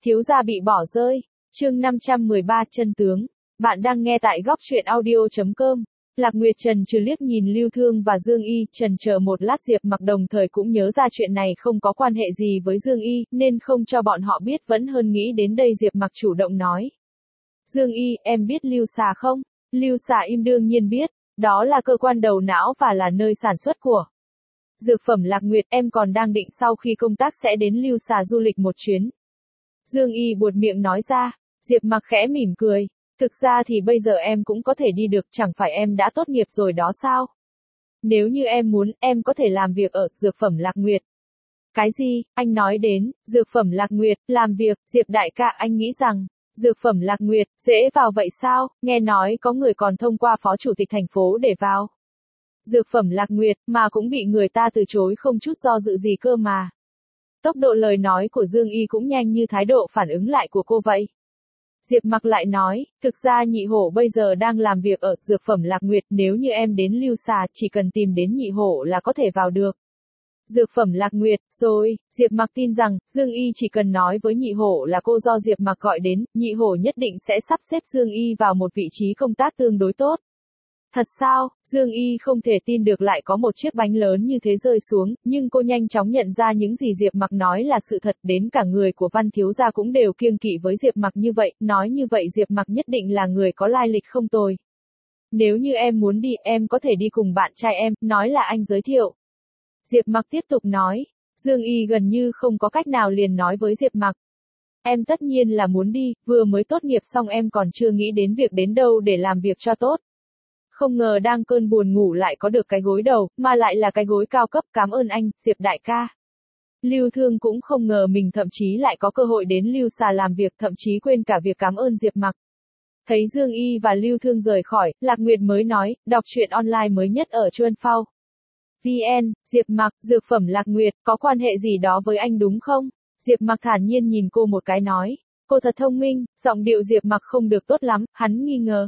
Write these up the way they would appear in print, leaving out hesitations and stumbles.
Thiếu gia bị bỏ rơi. Chương 513 chân tướng. Bạn đang nghe tại góc truyện audio.com. Lạc Nguyệt Trần trừ liếc nhìn Lưu Thương và Dương Y, trần chờ một lát Diệp Mặc đồng thời cũng nhớ ra chuyện này không có quan hệ gì với Dương Y, nên không cho bọn họ biết vẫn hơn nghĩ đến đây Diệp Mặc chủ động nói. Dương Y, em biết Lưu Xà không? Lưu Xà im đương nhiên biết, đó là cơ quan đầu não và là nơi sản xuất của dược phẩm Lạc Nguyệt, em còn đang định sau khi công tác sẽ đến Lưu Xà du lịch một chuyến. Dương Y buột miệng nói ra. Diệp Mặc khẽ mỉm cười. Thực ra thì bây giờ em cũng có thể đi được, chẳng phải em đã tốt nghiệp rồi đó sao? Nếu như em muốn, em có thể làm việc ở dược phẩm Lạc Nguyệt. Cái gì? Anh nói đến dược phẩm Lạc Nguyệt, làm việc, Diệp đại ca, anh nghĩ rằng dược phẩm Lạc Nguyệt dễ vào vậy sao? Nghe nói có người còn thông qua phó chủ tịch thành phố để vào dược phẩm Lạc Nguyệt mà cũng bị người ta từ chối không chút do dự gì cơ mà. Tốc độ lời nói của Dương Y cũng nhanh như thái độ phản ứng lại của cô vậy. Diệp Mặc lại nói, thực ra nhị hổ bây giờ đang làm việc ở dược phẩm Lạc Nguyệt, nếu như em đến Lưu Xà chỉ cần tìm đến nhị hổ là có thể vào được dược phẩm Lạc Nguyệt, rồi. Diệp Mặc tin rằng, Dương Y chỉ cần nói với nhị hổ là cô do Diệp Mặc gọi đến, nhị hổ nhất định sẽ sắp xếp Dương Y vào một vị trí công tác tương đối tốt. Thật sao? Dương Y không thể tin được lại có một chiếc bánh lớn như thế rơi xuống, nhưng cô nhanh chóng nhận ra những gì Diệp Mặc nói là sự thật, đến cả người của Văn thiếu gia cũng đều kiêng kỵ với Diệp Mặc như vậy, nói như vậy Diệp Mặc nhất định là người có lai lịch không tồi. Nếu như em muốn đi, em có thể đi cùng bạn trai em, nói là anh giới thiệu. Diệp Mặc tiếp tục nói. Dương Y gần như không có cách nào liền nói với Diệp Mặc. Em tất nhiên là muốn đi, vừa mới tốt nghiệp xong em còn chưa nghĩ đến việc đến đâu để làm việc cho tốt. Không ngờ đang cơn buồn ngủ lại có được cái gối đầu, mà lại là cái gối cao cấp, cảm ơn anh, Diệp đại ca. Lưu Thương cũng không ngờ mình thậm chí lại có cơ hội đến Lưu Xà làm việc, thậm chí quên cả việc cảm ơn Diệp Mặc. Thấy Dương Y và Lưu Thương rời khỏi, Lạc Nguyệt mới nói, đọc truyện online mới nhất ở Chuan Phao VN, Diệp Mặc, dược phẩm Lạc Nguyệt, có quan hệ gì đó với anh đúng không? Diệp Mặc thản nhiên nhìn cô một cái nói, cô thật thông minh, giọng điệu Diệp Mặc không được tốt lắm, hắn nghi ngờ.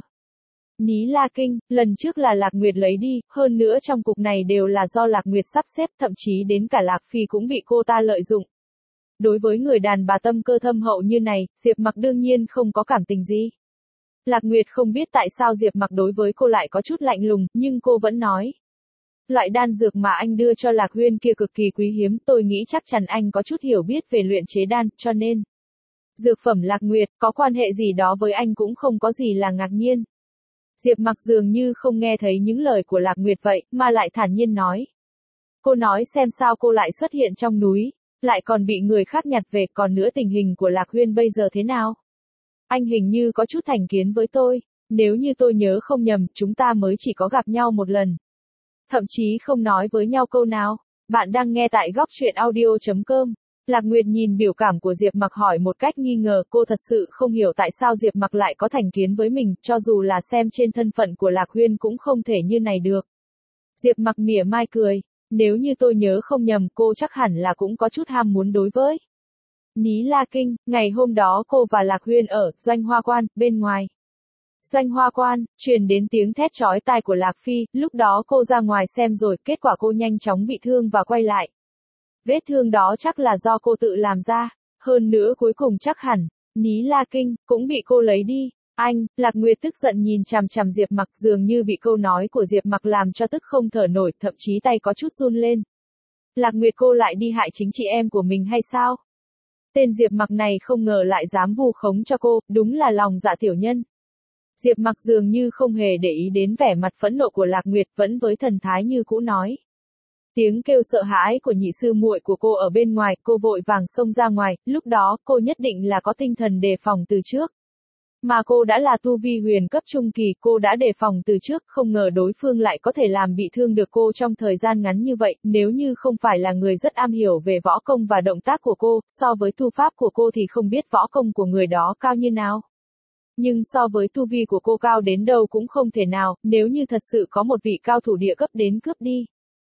Ní La Kinh, lần trước là Lạc Nguyệt lấy đi, hơn nữa trong cục này đều là do Lạc Nguyệt sắp xếp, thậm chí đến cả Lạc Phi cũng bị cô ta lợi dụng. Đối với người đàn bà tâm cơ thâm hậu như này, Diệp Mặc đương nhiên không có cảm tình gì. Lạc Nguyệt không biết tại sao Diệp Mặc đối với cô lại có chút lạnh lùng, nhưng cô vẫn nói. Loại đan dược mà anh đưa cho Lạc Huyên kia cực kỳ quý hiếm, tôi nghĩ chắc chắn anh có chút hiểu biết về luyện chế đan, cho nên dược phẩm Lạc Nguyệt có quan hệ gì đó với anh cũng không có gì là ngạc nhiên. Diệp Mặc dường như không nghe thấy những lời của Lạc Nguyệt vậy, mà lại thản nhiên nói. Cô nói xem sao cô lại xuất hiện trong núi, lại còn bị người khác nhặt về, còn nữa tình hình của Lạc Huyên bây giờ thế nào? Anh hình như có chút thành kiến với tôi, nếu như tôi nhớ không nhầm, chúng ta mới chỉ có gặp nhau một lần. Thậm chí không nói với nhau câu nào. Bạn đang nghe tại góc truyện audio.com. Lạc Nguyệt nhìn biểu cảm của Diệp Mặc hỏi một cách nghi ngờ, cô thật sự không hiểu tại sao Diệp Mặc lại có thành kiến với mình, cho dù là xem trên thân phận của Lạc Huyên cũng không thể như này được. Diệp Mặc mỉa mai cười, nếu như tôi nhớ không nhầm, cô chắc hẳn là cũng có chút ham muốn đối với Ní La Kinh. Ngày hôm đó cô và Lạc Huyên ở Doanh Hoa Quan, bên ngoài Doanh Hoa Quan, truyền đến tiếng thét chói tai của Lạc Phi, lúc đó cô ra ngoài xem rồi, kết quả cô nhanh chóng bị thương và quay lại. Vết thương đó chắc là do cô tự làm ra, hơn nữa cuối cùng chắc hẳn, Ní La Kinh, cũng bị cô lấy đi. Anh, Lạc Nguyệt tức giận nhìn chằm chằm Diệp Mặc, dường như bị câu nói của Diệp Mặc làm cho tức không thở nổi, thậm chí tay có chút run lên. Lạc Nguyệt, cô lại đi hại chính chị em của mình hay sao? Tên Diệp Mặc này không ngờ lại dám vu khống cho cô, đúng là lòng dạ tiểu nhân. Diệp Mặc dường như không hề để ý đến vẻ mặt phẫn nộ của Lạc Nguyệt, vẫn với thần thái như cũ nói. Tiếng kêu sợ hãi của nhị sư muội của cô ở bên ngoài, cô vội vàng xông ra ngoài, lúc đó cô nhất định là có tinh thần đề phòng từ trước. Mà cô đã là tu vi huyền cấp trung kỳ, cô đã đề phòng từ trước, không ngờ đối phương lại có thể làm bị thương được cô trong thời gian ngắn như vậy, nếu như không phải là người rất am hiểu về võ công và động tác của cô, so với tu pháp của cô thì không biết võ công của người đó cao như nào. Nhưng so với tu vi của cô cao đến đâu cũng không thể nào, nếu như thật sự có một vị cao thủ địa cấp đến cướp đi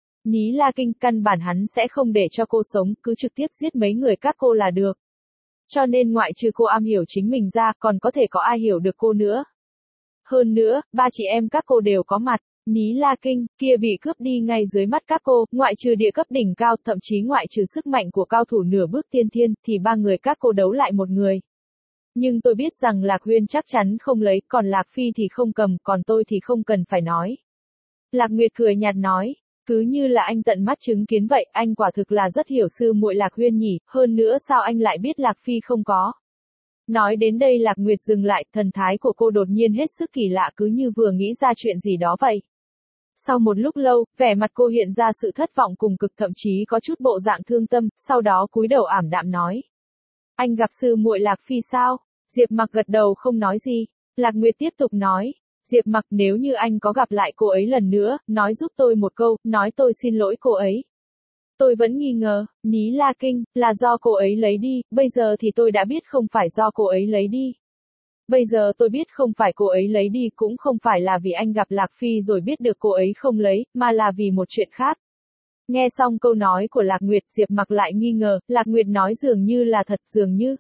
Ní La Kinh, căn bản hắn sẽ không để cho cô sống, cứ trực tiếp giết mấy người các cô là được. Cho nên ngoại trừ cô am hiểu chính mình ra, còn có thể có ai hiểu được cô nữa. Hơn nữa, ba chị em các cô đều có mặt. Ní La Kinh, kia bị cướp đi ngay dưới mắt các cô, ngoại trừ địa cấp đỉnh cao, thậm chí ngoại trừ sức mạnh của cao thủ nửa bước tiên thiên, thì ba người các cô đấu lại một người. Nhưng tôi biết rằng Lạc Huyên chắc chắn không lấy, còn Lạc Phi thì không cầm, còn tôi thì không cần phải nói. Lạc Nguyệt cười nhạt nói, cứ như là anh tận mắt chứng kiến vậy, anh quả thực là rất hiểu sư muội Lạc Huyên nhỉ, hơn nữa sao anh lại biết Lạc Phi không có. Nói đến đây Lạc Nguyệt dừng lại, thần thái của cô đột nhiên hết sức kỳ lạ cứ như vừa nghĩ ra chuyện gì đó vậy. Sau một lúc lâu, vẻ mặt cô hiện ra sự thất vọng cùng cực thậm chí có chút bộ dạng thương tâm, sau đó cúi đầu ảm đạm nói. Anh gặp sư muội Lạc Phi sao? Diệp Mặc gật đầu không nói gì. Lạc Nguyệt tiếp tục nói. Diệp Mặc, nếu như anh có gặp lại cô ấy lần nữa, nói giúp tôi một câu, nói tôi xin lỗi cô ấy. Tôi vẫn nghi ngờ, Ní La Kinh, là do cô ấy lấy đi, bây giờ thì tôi đã biết không phải do cô ấy lấy đi. Bây giờ tôi biết không phải cô ấy lấy đi cũng không phải là vì anh gặp Lạc Phi rồi biết được cô ấy không lấy, mà là vì một chuyện khác. Nghe xong câu nói của Lạc Nguyệt, Diệp Mặc lại nghi ngờ, Lạc Nguyệt nói dường như là thật dường như.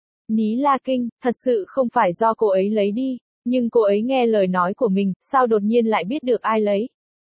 Ní La Kinh, thật sự không phải do cô ấy lấy đi, nhưng cô ấy nghe lời nói của mình, sao đột nhiên lại biết được ai lấy.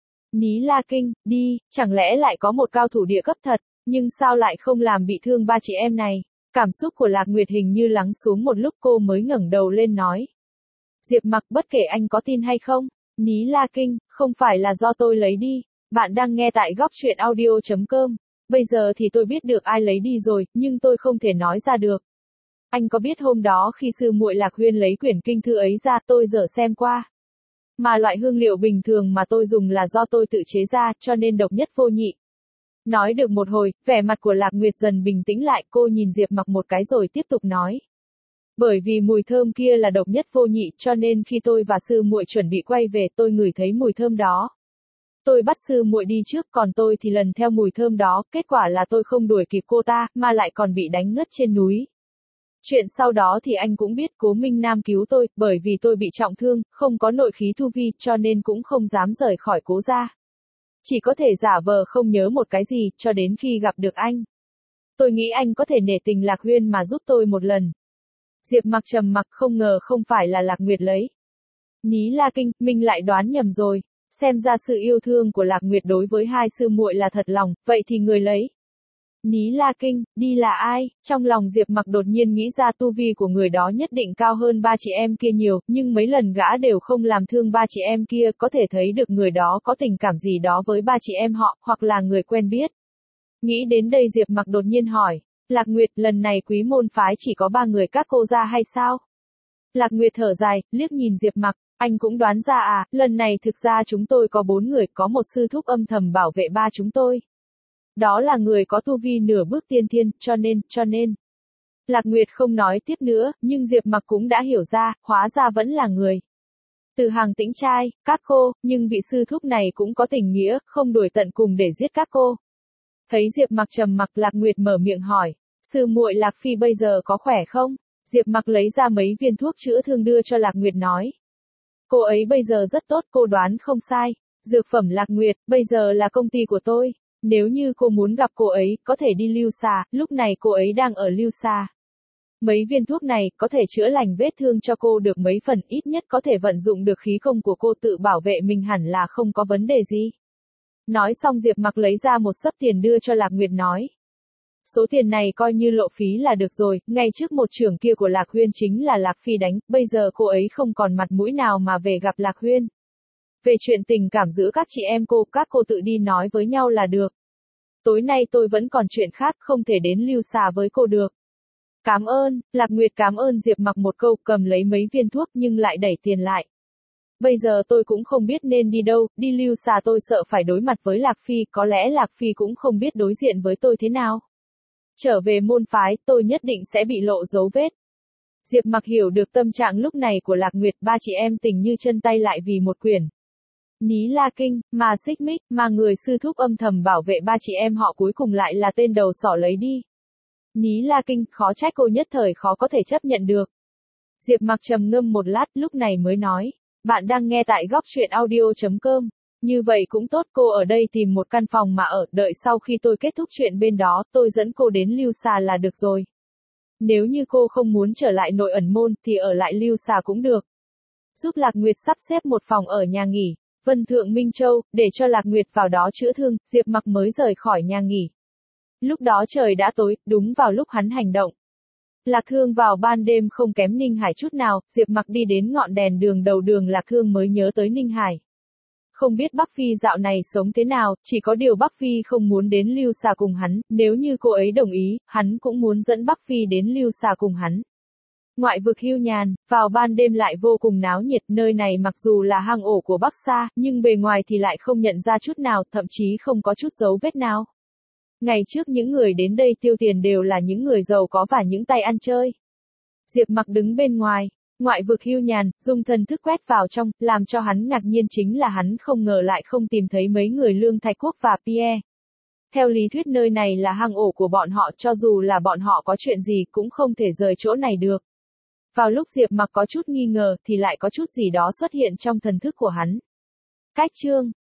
Ní La Kinh, đi, chẳng lẽ lại có một cao thủ địa cấp thật, nhưng sao lại không làm bị thương ba chị em này. Cảm xúc của Lạc Nguyệt hình như lắng xuống một lúc cô mới ngẩng đầu lên nói. Diệp Mặc, bất kể anh có tin hay không, Ní La Kinh, không phải là do tôi lấy đi. Bạn đang nghe tại góc truyện audio.com. Bây giờ thì tôi biết được ai lấy đi rồi, nhưng tôi không thể nói ra được. Anh có biết hôm đó khi sư muội Lạc Huyên lấy quyển kinh thư ấy ra tôi dở xem qua. Mà loại hương liệu bình thường mà tôi dùng là do tôi tự chế ra, cho nên độc nhất vô nhị. Nói được một hồi, vẻ mặt của Lạc Nguyệt dần bình tĩnh lại, cô nhìn Diệp Mặc một cái rồi tiếp tục nói. Bởi vì mùi thơm kia là độc nhất vô nhị, cho nên khi tôi và sư muội chuẩn bị quay về, tôi ngửi thấy mùi thơm đó. Tôi bắt sư muội đi trước, còn tôi thì lần theo mùi thơm đó, kết quả là tôi không đuổi kịp cô ta, mà lại còn bị đánh ngất trên núi. Chuyện sau đó thì anh cũng biết, Cố Minh Nam cứu tôi, bởi vì tôi bị trọng thương, không có nội khí tu vi, cho nên cũng không dám rời khỏi Cố gia. Chỉ có thể giả vờ không nhớ một cái gì, cho đến khi gặp được anh. Tôi nghĩ anh có thể nể tình Lạc Huyên mà giúp tôi một lần. Diệp Mặc trầm mặc, không ngờ không phải là Lạc Nguyệt lấy. Ní La Kinh, mình lại đoán nhầm rồi. Xem ra sự yêu thương của Lạc Nguyệt đối với hai sư muội là thật lòng, vậy thì người lấy. Ní La Kinh, đi là ai? Trong lòng Diệp Mặc đột nhiên nghĩ ra tu vi của người đó nhất định cao hơn ba chị em kia nhiều, nhưng mấy lần gã đều không làm thương ba chị em kia, có thể thấy được người đó có tình cảm gì đó với ba chị em họ, hoặc là người quen biết. Nghĩ đến đây Diệp Mặc đột nhiên hỏi, Lạc Nguyệt, lần này quý môn phái chỉ có ba người các cô ra hay sao? Lạc Nguyệt thở dài, liếc nhìn Diệp Mặc, anh cũng đoán ra à, lần này thực ra chúng tôi có 4 người, có một sư thúc âm thầm bảo vệ ba chúng tôi. Đó là người có tu vi nửa bước tiên thiên, cho nên. Lạc Nguyệt không nói tiếp nữa, nhưng Diệp Mặc cũng đã hiểu ra, hóa ra vẫn là người. Từ hàng Tĩnh trai, các cô, nhưng vị sư thúc này cũng có tình nghĩa, không đuổi tận cùng để giết các cô. Thấy Diệp Mặc trầm mặc, Lạc Nguyệt mở miệng hỏi, sư muội Lạc Phi bây giờ có khỏe không? Diệp Mặc lấy ra mấy viên thuốc chữa thương đưa cho Lạc Nguyệt nói. Cô ấy bây giờ rất tốt, cô đoán không sai. Dược phẩm Lạc Nguyệt, bây giờ là công ty của tôi. Nếu như cô muốn gặp cô ấy, có thể đi Lưu Xà, lúc này cô ấy đang ở Lưu Xà. Mấy viên thuốc này, có thể chữa lành vết thương cho cô được mấy phần, ít nhất có thể vận dụng được khí công của cô tự bảo vệ mình hẳn là không có vấn đề gì. Nói xong Diệp Mặc lấy ra một xấp tiền đưa cho Lạc Nguyệt nói. Số tiền này coi như lộ phí là được rồi, ngay trước một trưởng kia của Lạc Huyên chính là Lạc Phi đánh, bây giờ cô ấy không còn mặt mũi nào mà về gặp Lạc Huyên. Về chuyện tình cảm giữa các chị em cô, các cô tự đi nói với nhau là được. Tối nay tôi vẫn còn chuyện khác, không thể đến Lưu Xà với cô được. Cảm ơn, Lạc Nguyệt cảm ơn Diệp Mặc một câu, cầm lấy mấy viên thuốc nhưng lại đẩy tiền lại. Bây giờ tôi cũng không biết nên đi đâu, đi Lưu Xà tôi sợ phải đối mặt với Lạc Phi, có lẽ Lạc Phi cũng không biết đối diện với tôi thế nào. Trở về môn phái, tôi nhất định sẽ bị lộ dấu vết. Diệp Mặc hiểu được tâm trạng lúc này của Lạc Nguyệt, ba chị em tình như chân tay lại vì một quyển. Ní La Kinh, mà xích mích, mà người sư thúc âm thầm bảo vệ ba chị em họ cuối cùng lại là tên đầu sỏ lấy đi. Ní La Kinh, khó trách cô nhất thời khó có thể chấp nhận được. Diệp Mặc trầm ngâm một lát, lúc này mới nói, bạn đang nghe tại góc truyện audio.com. Như vậy cũng tốt, cô ở đây tìm một căn phòng mà ở, đợi sau khi tôi kết thúc chuyện bên đó, tôi dẫn cô đến Lưu Xà là được rồi. Nếu như cô không muốn trở lại nội ẩn môn, thì ở lại Lưu Xà cũng được. Giúp Lạc Nguyệt sắp xếp một phòng ở nhà nghỉ. Vân Thượng Minh Châu, để cho Lạc Nguyệt vào đó chữa thương, Diệp Mặc mới rời khỏi nhà nghỉ. Lúc đó trời đã tối, đúng vào lúc hắn hành động. Lạc Thương vào ban đêm không kém Ninh Hải chút nào, Diệp Mặc đi đến ngọn đèn đường đầu đường Lạc Thương mới nhớ tới Ninh Hải. Không biết Bắc Phi dạo này sống thế nào, chỉ có điều Bắc Phi không muốn đến Lưu Xà cùng hắn, nếu như cô ấy đồng ý, hắn cũng muốn dẫn Bắc Phi đến Lưu Xà cùng hắn. Ngoại vực hưu nhàn, vào ban đêm lại vô cùng náo nhiệt, nơi này mặc dù là hang ổ của Bắc Sa, nhưng bề ngoài thì lại không nhận ra chút nào, thậm chí không có chút dấu vết nào. Ngày trước những người đến đây tiêu tiền đều là những người giàu có và những tay ăn chơi. Diệp Mặc đứng bên ngoài, ngoại vực hưu nhàn, dùng thần thức quét vào trong, làm cho hắn ngạc nhiên chính là hắn không ngờ lại không tìm thấy mấy người Lương Thạch Quốc và Pierre. Theo lý thuyết nơi này là hang ổ của bọn họ, cho dù là bọn họ có chuyện gì cũng không thể rời chỗ này được. Vào lúc Diệp Mặc có chút nghi ngờ thì lại có chút gì đó xuất hiện trong thần thức của hắn. Cách chương